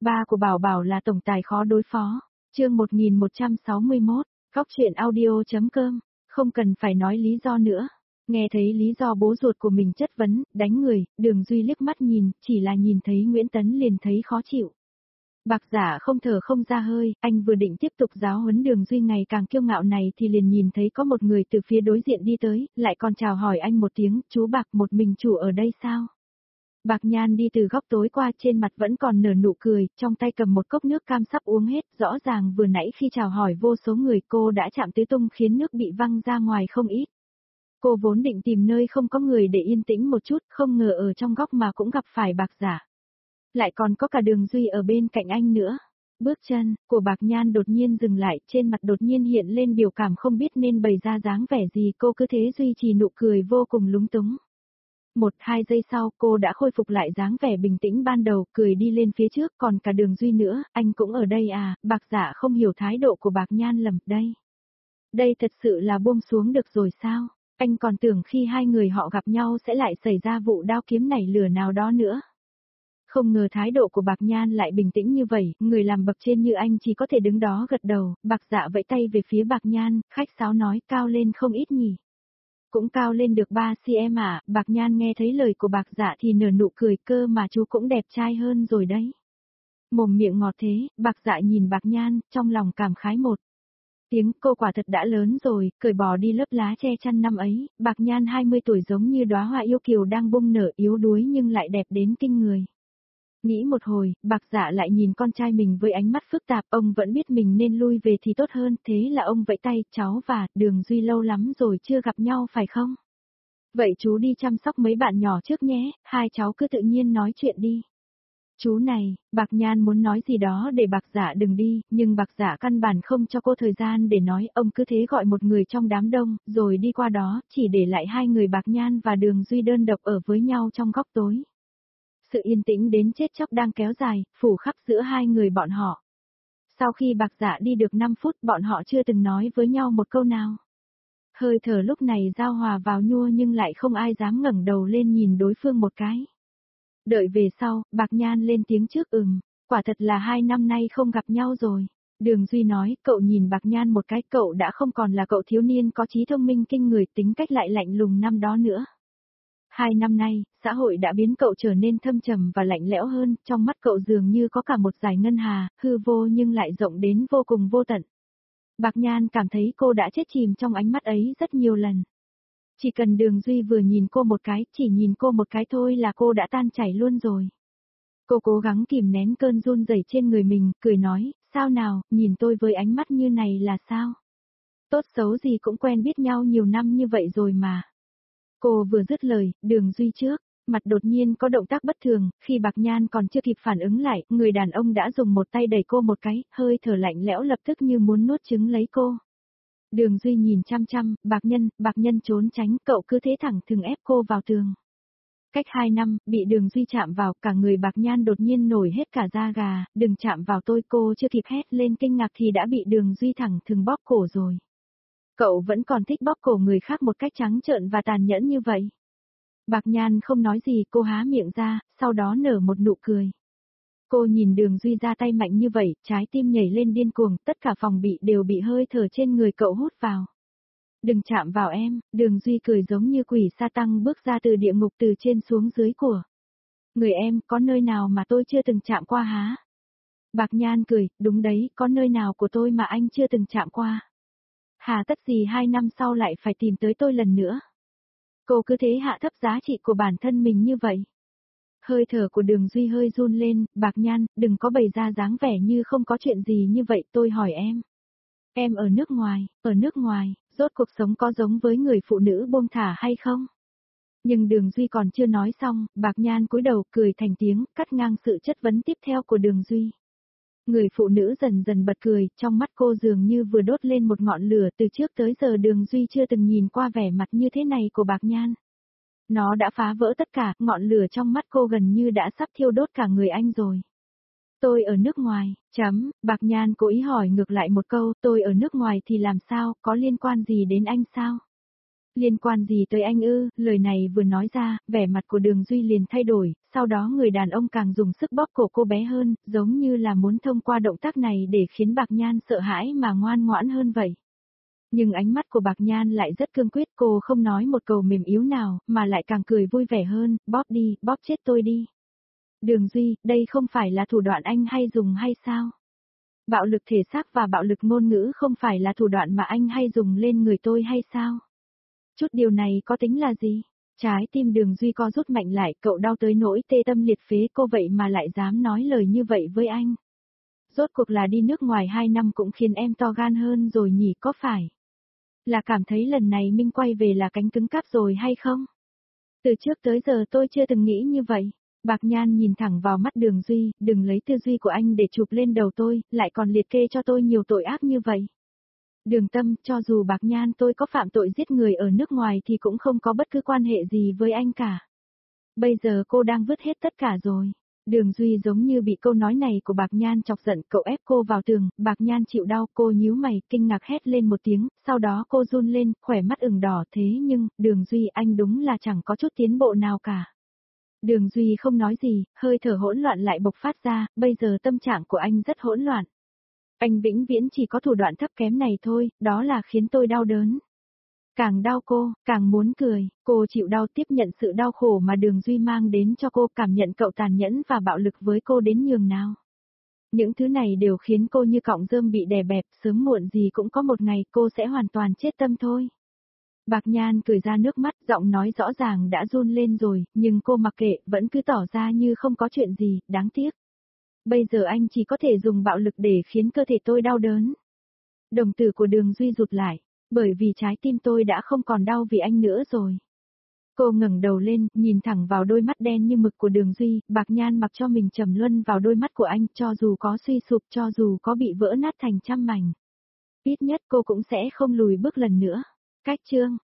Ba của Bảo Bảo là tổng tài khó đối phó. Chương 1161, góc truyện audio.com, không cần phải nói lý do nữa. Nghe thấy lý do bố ruột của mình chất vấn, đánh người, Đường Duy liếc mắt nhìn, chỉ là nhìn thấy Nguyễn Tấn liền thấy khó chịu. Bạc Giả không thở không ra hơi, anh vừa định tiếp tục giáo huấn Đường Duy ngày càng kiêu ngạo này thì liền nhìn thấy có một người từ phía đối diện đi tới, lại còn chào hỏi anh một tiếng, chú Bạc một mình chủ ở đây sao? Bạc Nhan đi từ góc tối qua, trên mặt vẫn còn nở nụ cười, trong tay cầm một cốc nước cam sắp uống hết, rõ ràng vừa nãy khi chào hỏi vô số người cô đã chạm tới tung khiến nước bị văng ra ngoài không ít. Cô vốn định tìm nơi không có người để yên tĩnh một chút, không ngờ ở trong góc mà cũng gặp phải Bạc Giả. Lại còn có cả Đường Duy ở bên cạnh anh nữa. Bước chân của Bạc Nhan đột nhiên dừng lại, trên mặt đột nhiên hiện lên biểu cảm không biết nên bày ra dáng vẻ gì, cô cứ thế duy trì nụ cười vô cùng lúng túng. 1-2 giây sau cô đã khôi phục lại dáng vẻ bình tĩnh ban đầu, cười đi lên phía trước, còn cả Đường Duy nữa, anh cũng ở đây à? Bạc Giả không hiểu thái độ của Bạc Nhan lầm, đây thật sự là buông xuống được rồi sao? Anh còn tưởng khi hai người họ gặp nhau sẽ lại xảy ra vụ đao kiếm nảy lửa nào đó nữa. Không ngờ thái độ của Bạc Nhan lại bình tĩnh như vậy, người làm bậc trên như anh chỉ có thể đứng đó gật đầu. Bạc Dạ vẫy tay về phía Bạc Nhan, khách sáo nói, cao lên không ít nhỉ. Cũng cao lên được 3 cm à? Bạc Nhan nghe thấy lời của Bạc Dạ thì nở nụ cười, cơ mà chú cũng đẹp trai hơn rồi đấy. Mồm miệng ngọt thế, Bạc Dạ nhìn Bạc Nhan, trong lòng cảm khái một tiếng, cô quả thật đã lớn rồi, cởi bỏ đi lớp lá che chắn năm ấy. Bạc Nhan 20 tuổi giống như đóa hoa yêu kiều đang bung nở, yếu đuối nhưng lại đẹp đến kinh người. Nghĩ một hồi, Bạc Dạ lại nhìn con trai mình với ánh mắt phức tạp, ông vẫn biết mình nên lui về thì tốt hơn, thế là ông vẫy tay, cháu và Đường Duy lâu lắm rồi chưa gặp nhau phải không? Vậy chú đi chăm sóc mấy bạn nhỏ trước nhé, hai cháu cứ tự nhiên nói chuyện đi. Chú này, Bạc Nhan muốn nói gì đó để Bạc Dạ đừng đi, nhưng Bạc Dạ căn bản không cho cô thời gian để nói, ông cứ thế gọi một người trong đám đông, rồi đi qua đó, chỉ để lại hai người Bạc Nhan và Đường Duy đơn độc ở với nhau trong góc tối. Sự yên tĩnh đến chết chóc đang kéo dài, phủ khắp giữa hai người bọn họ. Sau khi Bạc Dạ đi được 5 phút, bọn họ chưa từng nói với nhau một câu nào. Hơi thở lúc này giao hòa vào nhua nhưng lại không ai dám ngẩng đầu lên nhìn đối phương một cái. Đợi về sau, Bạc Nhan lên tiếng trước, quả thật là 2 năm nay không gặp nhau rồi. Đường Duy nói, cậu nhìn Bạc Nhan một cái, cậu đã không còn là cậu thiếu niên có trí thông minh kinh người, tính cách lại lạnh lùng năm đó nữa. 2 năm nay, xã hội đã biến cậu trở nên thâm trầm và lạnh lẽo hơn, trong mắt cậu dường như có cả một dải ngân hà, hư vô nhưng lại rộng đến vô cùng vô tận. Bạc Nhan cảm thấy cô đã chết chìm trong ánh mắt ấy rất nhiều lần. Chỉ cần Đường Duy vừa nhìn cô một cái, chỉ nhìn cô một cái thôi là cô đã tan chảy luôn rồi. Cô cố gắng kìm nén cơn run rẩy trên người mình, cười nói, sao nào, nhìn tôi với ánh mắt như này là sao? Tốt xấu gì cũng quen biết nhau nhiều năm như vậy rồi mà. Cô vừa dứt lời, Đường Duy trước, mặt đột nhiên có động tác bất thường, khi Bạc Nhan còn chưa kịp phản ứng lại, người đàn ông đã dùng một tay đẩy cô một cái, hơi thở lạnh lẽo lập tức như muốn nuốt trứng lấy cô. Đường Duy nhìn chăm chăm, Bạc Nhân trốn tránh, cậu cứ thế thẳng thừng ép cô vào tường. Cách 2 năm, bị Đường Duy chạm vào, cả người Bạc Nhan đột nhiên nổi hết cả da gà, đừng chạm vào tôi, cô chưa kịp hét lên kinh ngạc thì đã bị Đường Duy thẳng thừng bóp cổ rồi. Cậu vẫn còn thích bóp cổ người khác một cách trắng trợn và tàn nhẫn như vậy. Bạc Nhan không nói gì, cô há miệng ra, sau đó nở một nụ cười. Cô nhìn Đường Duy ra tay mạnh như vậy, trái tim nhảy lên điên cuồng, tất cả phòng bị đều bị hơi thở trên người cậu hút vào. Đừng chạm vào em, Đường Duy cười giống như quỷ sa tăng bước ra từ địa ngục từ trên xuống dưới của. Người em, có nơi nào mà tôi chưa từng chạm qua hả? Bạc Nhan cười, đúng đấy, có nơi nào của tôi mà anh chưa từng chạm qua. Hà tất gì 2 năm sau lại phải tìm tới tôi lần nữa. Cô cứ thế hạ thấp giá trị của bản thân mình như vậy. Hơi thở của Đường Duy hơi run lên, Bạc Nhan, đừng có bày ra dáng vẻ như không có chuyện gì như vậy, tôi hỏi em. Em ở nước ngoài, rốt cuộc sống có giống với người phụ nữ buông thả hay không? Nhưng Đường Duy còn chưa nói xong, Bạc Nhan cúi đầu cười thành tiếng, cắt ngang sự chất vấn tiếp theo của Đường Duy. Người phụ nữ dần dần bật cười, trong mắt cô dường như vừa đốt lên một ngọn lửa, từ trước tới giờ Đường Duy chưa từng nhìn qua vẻ mặt như thế này của Bạc Nhan. Nó đã phá vỡ tất cả, ngọn lửa trong mắt cô gần như đã sắp thiêu đốt cả người anh rồi. Tôi ở nước ngoài, Bạc Nhan cố ý hỏi ngược lại một câu, tôi ở nước ngoài thì làm sao, có liên quan gì đến anh sao? Liên quan gì tới anh ư, lời này vừa nói ra, vẻ mặt của Đường Duy liền thay đổi, sau đó người đàn ông càng dùng sức bóp cổ cô bé hơn, giống như là muốn thông qua động tác này để khiến Bạc Nhan sợ hãi mà ngoan ngoãn hơn vậy. Nhưng ánh mắt của Bạc Nhan lại rất cương quyết, cô không nói một câu mềm yếu nào, mà lại càng cười vui vẻ hơn, bóp đi, bóp chết tôi đi. Đường Duy, đây không phải là thủ đoạn anh hay dùng hay sao? Bạo lực thể xác và bạo lực ngôn ngữ không phải là thủ đoạn mà anh hay dùng lên người tôi hay sao? Chút điều này có tính là gì? Trái tim Đường Duy co rút mạnh lại, cậu đau tới nỗi tê tâm liệt phế, cô vậy mà lại dám nói lời như vậy với anh. Rốt cuộc là đi nước ngoài 2 năm cũng khiến em to gan hơn rồi nhỉ, có phải? Là cảm thấy lần này Minh quay về là cánh cứng cáp rồi hay không? Từ trước tới giờ tôi chưa từng nghĩ như vậy. Bạc Nhan nhìn thẳng vào mắt Đường Duy, đừng lấy tư duy của anh để chụp lên đầu tôi, lại còn liệt kê cho tôi nhiều tội ác như vậy. Đường Tâm, cho dù Bạc Nhan tôi có phạm tội giết người ở nước ngoài thì cũng không có bất cứ quan hệ gì với anh cả. Bây giờ cô đang vứt hết tất cả rồi. Đường Duy giống như bị câu nói này của Bạc Nhan chọc giận, cậu ép cô vào tường, Bạc Nhan chịu đau, cô nhíu mày, kinh ngạc hét lên một tiếng, sau đó cô run lên, khỏe mắt ửng đỏ, thế nhưng, Đường Duy anh đúng là chẳng có chút tiến bộ nào cả. Đường Duy không nói gì, hơi thở hỗn loạn lại bộc phát ra, bây giờ tâm trạng của anh rất hỗn loạn. Anh vĩnh viễn chỉ có thủ đoạn thấp kém này thôi, đó là khiến tôi đau đớn. Càng đau cô, càng muốn cười, cô chịu đau tiếp nhận sự đau khổ mà Đường Duy mang đến cho cô, cảm nhận cậu tàn nhẫn và bạo lực với cô đến nhường nào. Những thứ này đều khiến cô như cọng rơm bị đè bẹp, sớm muộn gì cũng có một ngày cô sẽ hoàn toàn chết tâm thôi. Bạc Nhan cười ra nước mắt, giọng nói rõ ràng đã run lên rồi, nhưng cô mặc kệ, vẫn cứ tỏ ra như không có chuyện gì, đáng tiếc. Bây giờ anh chỉ có thể dùng bạo lực để khiến cơ thể tôi đau đớn. Đồng tử của Đường Duy rụt lại, bởi vì trái tim tôi đã không còn đau vì anh nữa rồi. Cô ngẩng đầu lên, nhìn thẳng vào đôi mắt đen như mực của Đường Duy, Bạc Nhan mặc cho mình trầm luân vào đôi mắt của anh, cho dù có suy sụp, cho dù có bị vỡ nát thành trăm mảnh. Ít nhất cô cũng sẽ không lùi bước lần nữa. Cách chương